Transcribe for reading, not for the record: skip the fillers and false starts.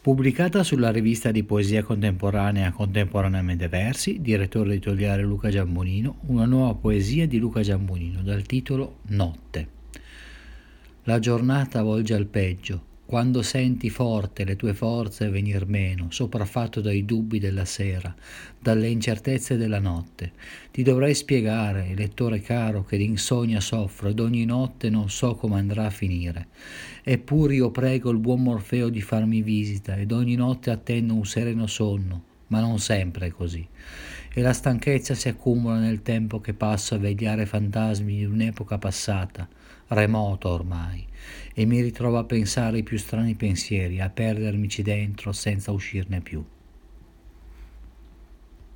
Pubblicata sulla rivista di poesia contemporanea Contemporaneamente Versi, direttore editoriale Luca Giambonino, una nuova poesia di Luca Giambonino dal titolo Notte. La giornata volge al peggio, quando senti forte le tue forze venir meno, sopraffatto dai dubbi della sera, dalle incertezze della notte. Ti dovrei spiegare, lettore caro, che d'insonnia soffro ed ogni notte non so come andrà a finire. Eppure io prego il buon Morfeo di farmi visita ed ogni notte attendo un sereno sonno, ma non sempre è così. E la stanchezza si accumula nel tempo che passo a vegliare fantasmi di un'epoca passata, remota ormai, e mi ritrovo a pensare i più strani pensieri, a perdermici dentro senza uscirne più.